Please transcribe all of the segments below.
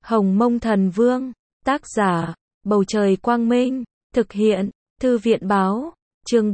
Hồng Mông Thần Vương, tác giả, Bầu Trời Quang Minh, thực hiện, Thư viện Báo, chương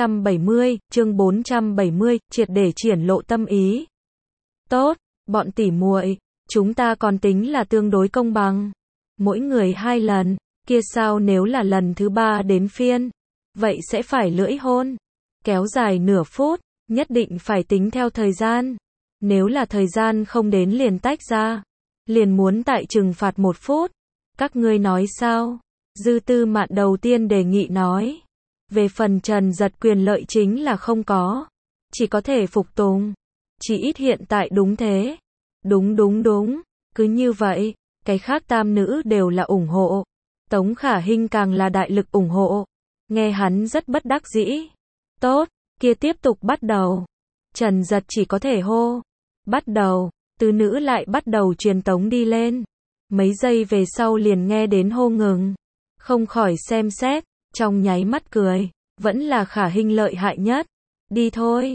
470, triệt để triển lộ tâm ý. Tốt, bọn tỉ muội, chúng ta còn tính là tương đối công bằng. Mỗi người 2 lần, kia sao nếu là lần thứ 3 đến phiên, vậy sẽ phải lưỡi hôn. Kéo dài nửa phút, nhất định phải tính theo thời gian. Nếu là thời gian không đến liền tách ra, liền muốn tại trừng phạt 1 phút. Các ngươi nói sao? Dư Tư Mạn đầu tiên đề nghị nói. Về phần Trần Giật quyền lợi chính là không có, chỉ có thể phục tùng. Chỉ ít hiện tại đúng thế. Đúng, cứ như vậy, cái khác tam nữ đều là ủng hộ. Tống Khả Hinh càng là đại lực ủng hộ. Nghe hắn rất bất đắc dĩ. Tốt, kia tiếp tục bắt đầu. Trần Giật chỉ có thể hô. Bắt đầu, tứ nữ lại bắt đầu truyền tống đi lên. Mấy giây về sau liền nghe đến hô ngừng. Không khỏi xem xét, trong nháy mắt cười. Vẫn là Khả Hinh lợi hại nhất. Đi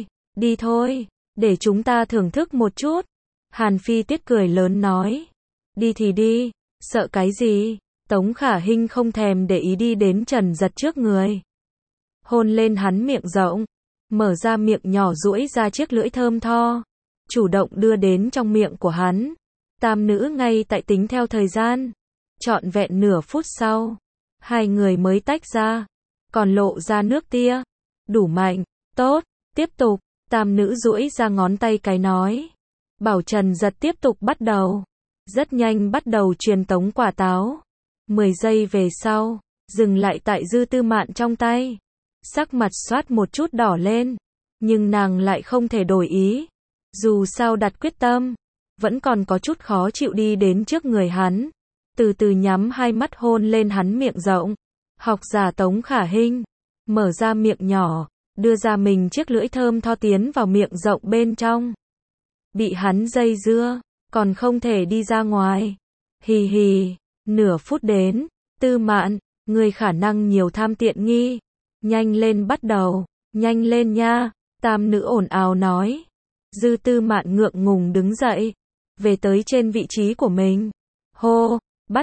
thôi, để chúng ta thưởng thức một chút. Hàn Phi Tuyết cười lớn nói. Đi thì đi, sợ cái gì? Tống Khả Hinh không thèm để ý đi đến Trần Giật trước người. Hôn lên hắn miệng rộng, mở ra miệng nhỏ duỗi ra chiếc lưỡi thơm tho, chủ động đưa đến trong miệng của hắn. Tam nữ ngay tại tính theo thời gian, trọn vẹn nửa phút sau, hai người mới tách ra, còn lộ ra nước tia. Đủ mạnh, tốt, tiếp tục. Tam nữ duỗi ra ngón tay cái nói. Bảo Trần Giật tiếp tục bắt đầu. Rất nhanh bắt đầu truyền tống quả táo. 10 giây về sau, dừng lại tại Dư Tư Mạn trong tay. Sắc mặt xoát một chút đỏ lên, nhưng nàng lại không thể đổi ý. Dù sao đặt quyết tâm, vẫn còn có chút khó chịu đi đến trước người hắn. Từ từ nhắm hai mắt hôn lên hắn miệng rộng. Học giả Tống Khả Hinh, mở ra miệng nhỏ, đưa ra mình chiếc lưỡi thơm tho tiến vào miệng rộng bên trong. Bị hắn dây dưa, còn không thể đi ra ngoài. Hì, nửa phút đến. Tư Mạn, người khả năng nhiều tham tiện nghi. Nhanh lên bắt đầu, nhanh lên nha. Tam nữ ồn ào nói. Dư Tư Mạn ngượng ngùng đứng dậy, về tới trên vị trí của mình. Hô,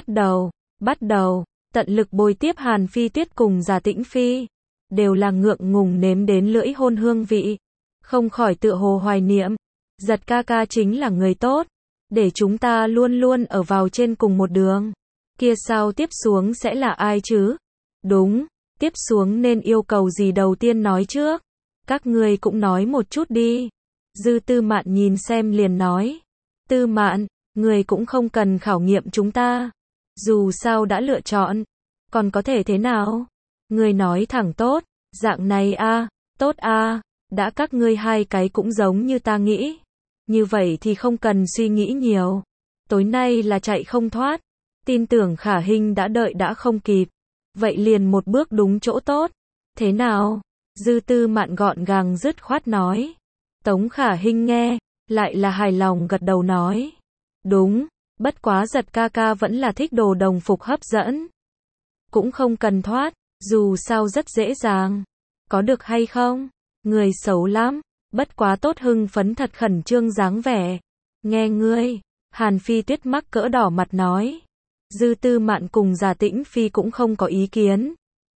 bắt đầu, tận lực bồi tiếp Hàn Phi Tuyết cùng Giả Tĩnh Phi. Đều là ngượng ngùng nếm đến lưỡi hôn hương vị. Không khỏi tựa hồ hoài niệm. Giật ca ca chính là người tốt. Để chúng ta luôn luôn ở vào trên cùng một đường. Kia sao tiếp xuống sẽ là ai chứ? Đúng, tiếp xuống nên yêu cầu gì đầu tiên nói trước? Các ngươi cũng nói một chút đi. Dư Tư Mạn nhìn xem liền nói. Tư Mạn, người cũng không cần khảo nghiệm chúng ta. Dù sao đã lựa chọn, còn có thể thế nào? Người nói thẳng tốt, dạng này a, tốt a, đã các ngươi hai cái cũng giống như ta nghĩ. Như vậy thì không cần suy nghĩ nhiều. Tối nay là chạy không thoát. Tin tưởng Khả Hinh đã đợi đã không kịp. Vậy liền một bước đúng chỗ tốt. Thế nào? Dư Tư Mạn gọn gàng dứt khoát nói. Tống Khả Hinh nghe, lại là hài lòng gật đầu nói. Đúng, bất quá Giật ca ca vẫn là thích đồ đồng phục hấp dẫn. Cũng không cần thoát, dù sao rất dễ dàng. Có được hay không? Người xấu lắm, bất quá tốt hưng phấn thật khẩn trương dáng vẻ. Nghe ngươi, Hàn Phi Tuyết mắc cỡ đỏ mặt nói. Dư Tư Mạn cùng Giả Tĩnh Phi cũng không có ý kiến.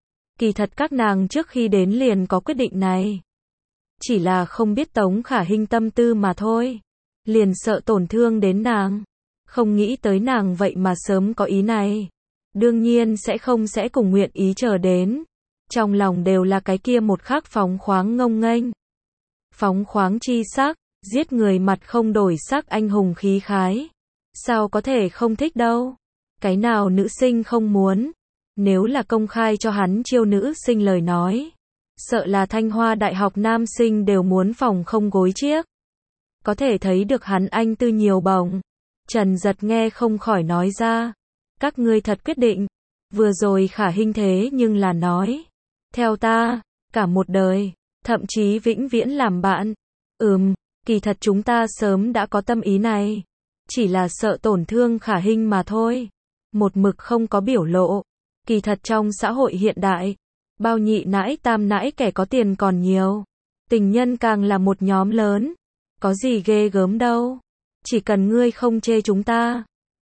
Kỳ thật các nàng trước khi đến liền có quyết định này. Chỉ là không biết Tống Khả Hinh tâm tư mà thôi. Liền sợ tổn thương đến nàng. Không nghĩ tới nàng vậy mà sớm có ý này. Đương nhiên sẽ cùng nguyện ý chờ đến. Trong lòng đều là cái kia một khắc phóng khoáng ngông nghênh. Phóng khoáng chi sắc, giết người mặt không đổi sắc anh hùng khí khái. Sao có thể không thích đâu. Cái nào nữ sinh không muốn. Nếu là công khai cho hắn chiêu nữ sinh lời nói. Sợ là Thanh Hoa Đại học nam sinh đều muốn phòng không gối chiếc. Có thể thấy được hắn anh tư nhiều bồng. Trần Giật nghe không khỏi nói ra. Các ngươi thật quyết định. Vừa rồi Khả Hinh thế nhưng là nói. Theo ta, cả một đời, thậm chí vĩnh viễn làm bạn. Kỳ thật chúng ta sớm đã có tâm ý này. Chỉ là sợ tổn thương Khả Hinh mà thôi. Một mực không có biểu lộ. Kỳ thật trong xã hội hiện đại, bao nhị nãi tam nãi kẻ có tiền còn nhiều. Tình nhân càng là một nhóm lớn. Có gì ghê gớm đâu. Chỉ cần ngươi không chê chúng ta.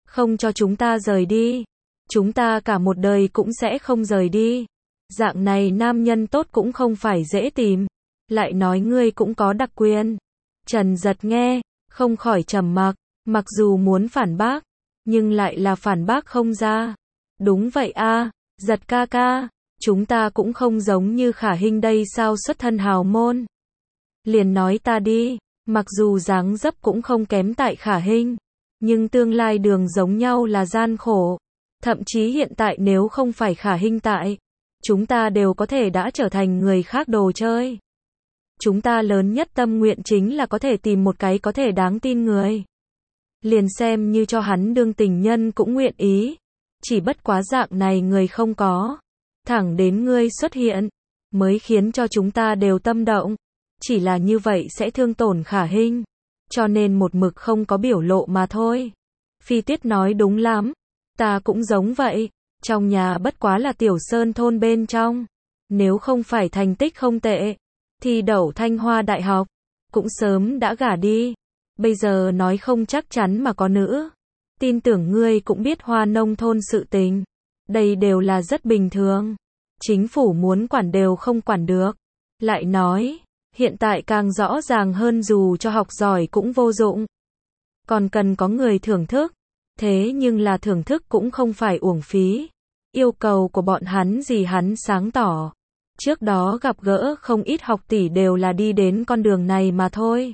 không cho chúng ta rời đi. Chúng ta cả một đời cũng sẽ không rời đi. Dạng này nam nhân tốt cũng không phải dễ tìm. Lại nói ngươi cũng có đặc quyền. Trần Giật nghe, không khỏi trầm mặc, mặc dù muốn phản bác, nhưng lại là phản bác không ra. Đúng vậy a, Giật ca ca, chúng ta cũng không giống như Khả Hinh đây sao xuất thân hào môn. Liền nói ta đi, mặc dù dáng dấp cũng không kém tại Khả Hinh, nhưng tương lai đường giống nhau là gian khổ. Thậm chí hiện tại nếu không phải Khả Hinh tại, chúng ta đều có thể đã trở thành người khác đồ chơi. Chúng ta lớn nhất tâm nguyện chính là có thể tìm một cái có thể đáng tin người. Liền xem như cho hắn đương tình nhân cũng nguyện ý. Chỉ bất quá dạng này người không có. Thẳng đến ngươi xuất hiện, mới khiến cho chúng ta đều tâm động. Chỉ là như vậy sẽ thương tổn Khả Hinh. Cho nên một mực không có biểu lộ mà thôi. Phi Tuyết nói đúng lắm. Ta cũng giống vậy. Trong nhà bất quá là tiểu sơn thôn bên trong. Nếu không phải thành tích không tệ, thì đậu Thanh Hoa Đại học, cũng sớm đã gả đi. Bây giờ nói không chắc chắn mà có nữa. Tin tưởng ngươi cũng biết Hoa nông thôn sự tình. Đây đều là rất bình thường. Chính phủ muốn quản đều không quản được. Lại nói, hiện tại càng rõ ràng hơn dù cho học giỏi cũng vô dụng. Còn cần có người thưởng thức. Thế nhưng là thưởng thức cũng không phải uổng phí. Yêu cầu của bọn hắn gì hắn sáng tỏ. Trước đó gặp gỡ không ít học tỷ đều là đi đến con đường này mà thôi.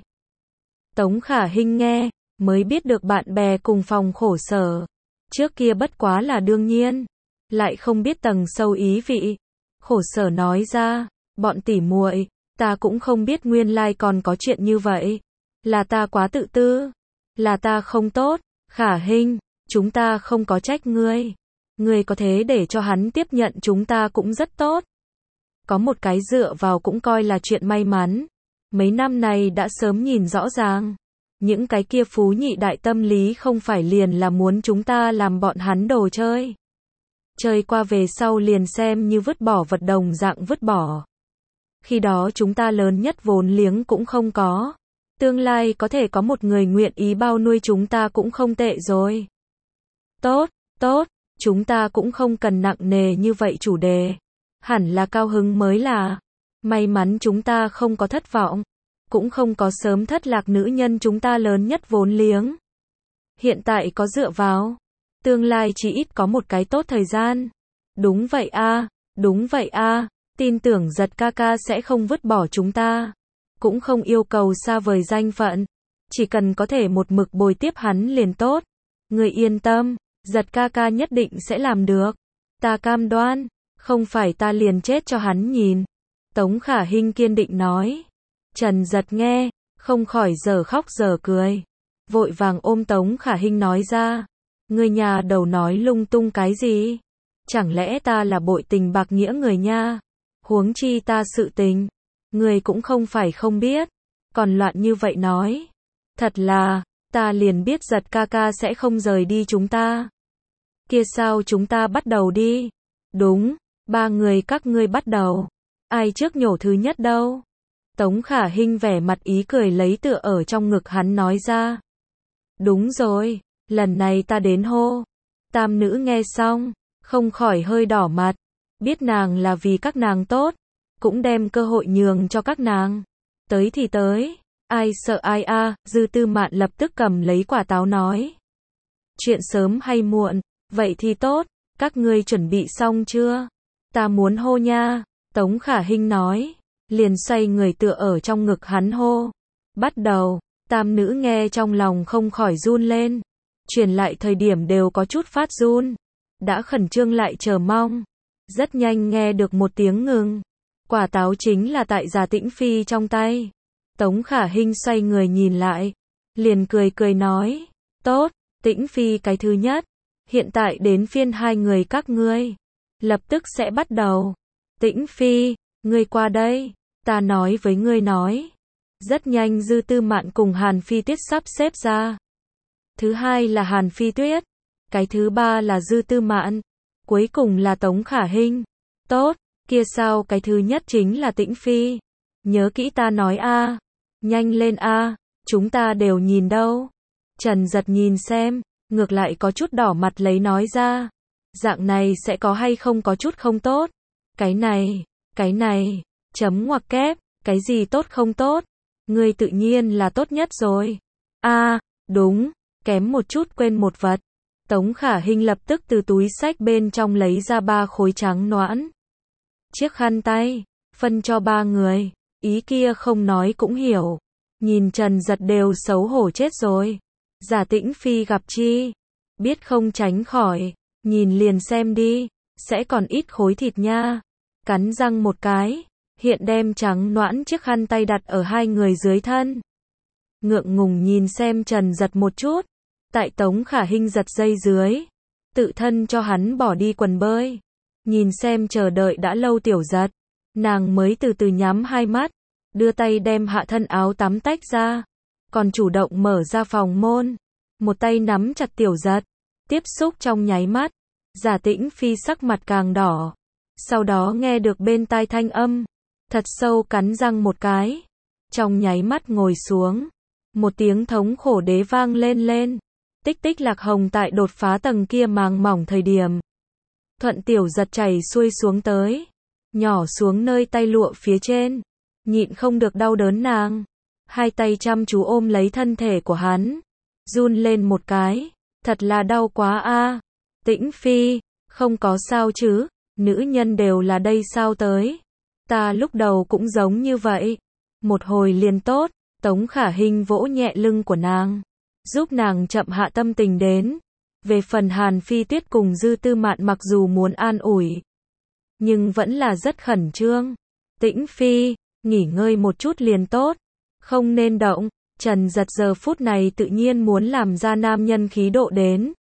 Tống Khả Hinh nghe, mới biết được bạn bè cùng phòng khổ sở. Trước kia bất quá là đương nhiên. Lại không biết tầng sâu ý vị. Khổ sở nói ra, bọn tỉ muội, ta cũng không biết nguyên lai còn có chuyện như vậy. Là ta quá tự tư. Là ta không tốt. Khả Hinh, chúng ta không có trách ngươi. Ngươi có thế để cho hắn tiếp nhận chúng ta cũng rất tốt. Có một cái dựa vào cũng coi là chuyện may mắn. Mấy năm này đã sớm nhìn rõ ràng. Những cái kia phú nhị đại tâm lý không phải liền là muốn chúng ta làm bọn hắn đồ chơi. Chơi qua về sau liền xem như vứt bỏ vật đồng dạng vứt bỏ. Khi đó chúng ta lớn nhất vốn liếng cũng không có. Tương lai có thể có một người nguyện ý bao nuôi chúng ta cũng không tệ rồi. Tốt, tốt, chúng ta cũng không cần nặng nề như vậy chủ đề. Hẳn là cao hứng mới là. May mắn chúng ta không có thất vọng. Cũng không có sớm thất lạc nữ nhân chúng ta lớn nhất vốn liếng. Hiện tại có dựa vào. Tương lai chỉ ít có một cái tốt thời gian. Đúng vậy a, đúng vậy a, tin tưởng Giật ca ca sẽ không vứt bỏ chúng ta. Cũng không yêu cầu xa vời danh phận. Chỉ cần có thể một mực bồi tiếp hắn liền tốt. Người yên tâm, Giật ca ca nhất định sẽ làm được. Ta cam đoan, không phải ta liền chết cho hắn nhìn. Tống Khả Hinh kiên định nói. Trần Giật nghe, không khỏi giờ khóc giờ cười. Vội vàng ôm Tống Khả Hinh nói ra. Người nhà đầu nói lung tung cái gì? Chẳng lẽ ta là bội tình bạc nghĩa người nha? Huống chi ta sự tình. Người cũng không phải không biết. Còn loạn như vậy nói. Thật là, ta liền biết Giật ca ca sẽ không rời đi chúng ta. Kia sao chúng ta bắt đầu đi? Đúng, ba người các ngươi bắt đầu. Ai trước nhổ thứ nhất đâu? Tống Khả Hinh vẻ mặt ý cười lấy tựa ở trong ngực hắn nói ra. Đúng rồi, lần này ta đến hô. Tam nữ nghe xong, không khỏi hơi đỏ mặt. Biết nàng là vì các nàng tốt, cũng đem cơ hội nhường cho các nàng. Tới thì tới, ai sợ ai a, Dư Tư Mạn lập tức cầm lấy quả táo nói. Chuyện sớm hay muộn, vậy thì tốt, các ngươi chuẩn bị xong chưa? Ta muốn hô nha, Tống Khả Hinh nói, liền xoay người tựa ở trong ngực hắn hô. Bắt đầu, tam nữ nghe trong lòng không khỏi run lên. Truyền lại thời điểm đều có chút phát run. Đã khẩn trương lại chờ mong. Rất nhanh nghe được một tiếng ngừng. Quả táo chính là tại Già Tĩnh Phi trong tay. Tống Khả Hinh xoay người nhìn lại. Liền cười cười nói. Tốt, Tĩnh Phi cái thứ nhất. Hiện tại đến phiên hai người các ngươi. Lập tức sẽ bắt đầu. Tĩnh Phi, ngươi qua đây. Ta nói với ngươi nói. Rất nhanh Dư Tư Mạn cùng Hàn Phi Tuyết sắp xếp ra. Thứ hai là Hàn Phi Tuyết. Cái thứ ba là Dư Tư Mạn. Cuối cùng là Tống Khả Hinh. Tốt, kia sao cái thứ nhất chính là Tĩnh Phi. Nhớ kỹ ta nói a. Nhanh lên a, chúng ta đều nhìn đâu. Trần Giật nhìn xem, ngược lại có chút đỏ mặt lấy nói ra. Dạng này sẽ có hay không có chút không tốt? Cái này, chấm ngoặc kép, cái gì tốt không tốt? Ngươi tự nhiên là tốt nhất rồi. Đúng, kém một chút quên một vật. Tống Khả Hinh lập tức từ túi xách bên trong lấy ra 3 khối trắng nõn chiếc khăn tay, phân cho 3 người, ý kia không nói cũng hiểu. Nhìn Trần Giật đều xấu hổ chết rồi. Giả Tĩnh Phi gặp chi, biết không tránh khỏi, nhìn liền xem đi, sẽ còn ít khối thịt nha. Cắn răng một cái, hiện đem trắng nõn chiếc khăn tay đặt ở 2 người dưới thân. Ngượng ngùng nhìn xem Trần Giật một chút, tại Tống Khả Hinh giật dây dưới, tự thân cho hắn bỏ đi quần bơi. Nhìn xem chờ đợi đã lâu Tiểu Giật, nàng mới từ từ nhắm 2 mắt, đưa tay đem hạ thân áo tắm tách ra, còn chủ động mở ra phòng môn, một tay nắm chặt Tiểu Giật, tiếp xúc trong nháy mắt, Giả Tĩnh Phi sắc mặt càng đỏ, sau đó nghe được bên tai thanh âm, thật sâu cắn răng một cái, trong nháy mắt ngồi xuống, một tiếng thống khổ đế vang lên, tích tích Lạc Hồng tại đột phá tầng kia màng mỏng thời điểm, thuận Tiểu Giật chảy xuôi xuống tới, nhỏ xuống nơi tay lụa phía trên, nhịn không được đau đớn nàng, 2 tay chăm chú ôm lấy thân thể của hắn, run lên một cái, thật là đau quá a. Tĩnh Phi, không có sao chứ, nữ nhân đều là đây sao tới, ta lúc đầu cũng giống như vậy, một hồi liền tốt. Tống Khả Hinh vỗ nhẹ lưng của nàng, giúp nàng chậm hạ tâm tình đến. Về phần Hàn Phi Tuyết cùng Dư Tư Mạn mặc dù muốn an ủi, nhưng vẫn là rất khẩn trương. Tĩnh Phi, nghỉ ngơi một chút liền tốt, không nên động. Trần Giật giờ phút này tự nhiên muốn làm ra nam nhân khí độ đến.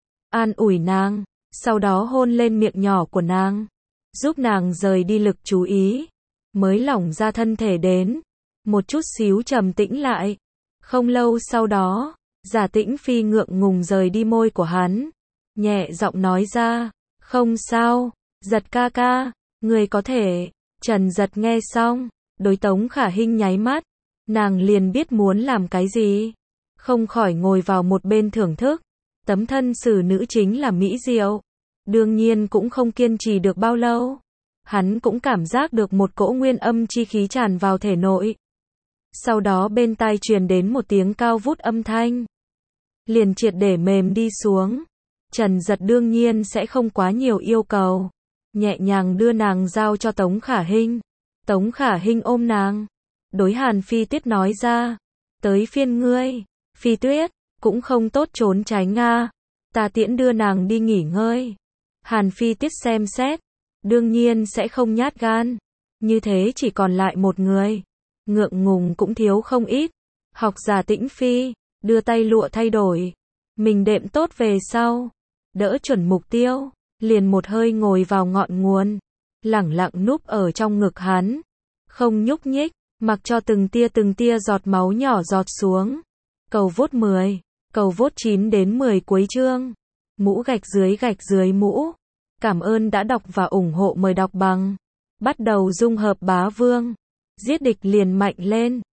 An ủi nàng, sau đó hôn lên miệng nhỏ của nàng, giúp nàng rời đi lực chú ý, mới lỏng ra thân thể đến. Một chút xíu trầm tĩnh lại. Không lâu sau đó, Giả Tĩnh Phi ngượng ngùng rời đi môi của hắn, nhẹ giọng nói ra, không sao, Giật ca ca, người có thể. Trần Giật nghe xong, đối Tống Khả Hinh nháy mắt, nàng liền biết muốn làm cái gì, không khỏi ngồi vào một bên thưởng thức. Tấm thân xử nữ chính là mỹ diệu, đương nhiên cũng không kiên trì được bao lâu. Hắn cũng cảm giác được một cỗ nguyên âm chi khí tràn vào thể nội. Sau đó bên tai truyền đến một tiếng cao vút âm thanh, liền triệt để mềm đi xuống. Trần Giật đương nhiên sẽ không quá nhiều yêu cầu, nhẹ nhàng đưa nàng giao cho Tống Khả Hinh. Tống Khả Hinh ôm nàng, đối Hàn Phi Tuyết nói ra, tới phiên ngươi, Phi Tuyết, cũng không tốt trốn tránh nga, ta tiễn đưa nàng đi nghỉ ngơi. Hàn Phi Tuyết xem xét, đương nhiên sẽ không nhát gan, như thế chỉ còn lại một người, ngượng ngùng cũng thiếu không ít. Học Giả Tĩnh Phi, đưa tay lụa thay đổi, mình đệm tốt về sau, đỡ chuẩn mục tiêu, liền một hơi ngồi vào ngọn nguồn, lẳng lặng núp ở trong ngực hắn, không nhúc nhích, mặc cho từng tia giọt máu nhỏ giọt xuống. Cầu vốt 10, cầu vốt 9 đến 10 cuối chương. Mũ gạch dưới mũ. Cảm ơn đã đọc và ủng hộ, mời đọc bằng. Bắt đầu dung hợp bá vương. Giết địch liền mạnh lên.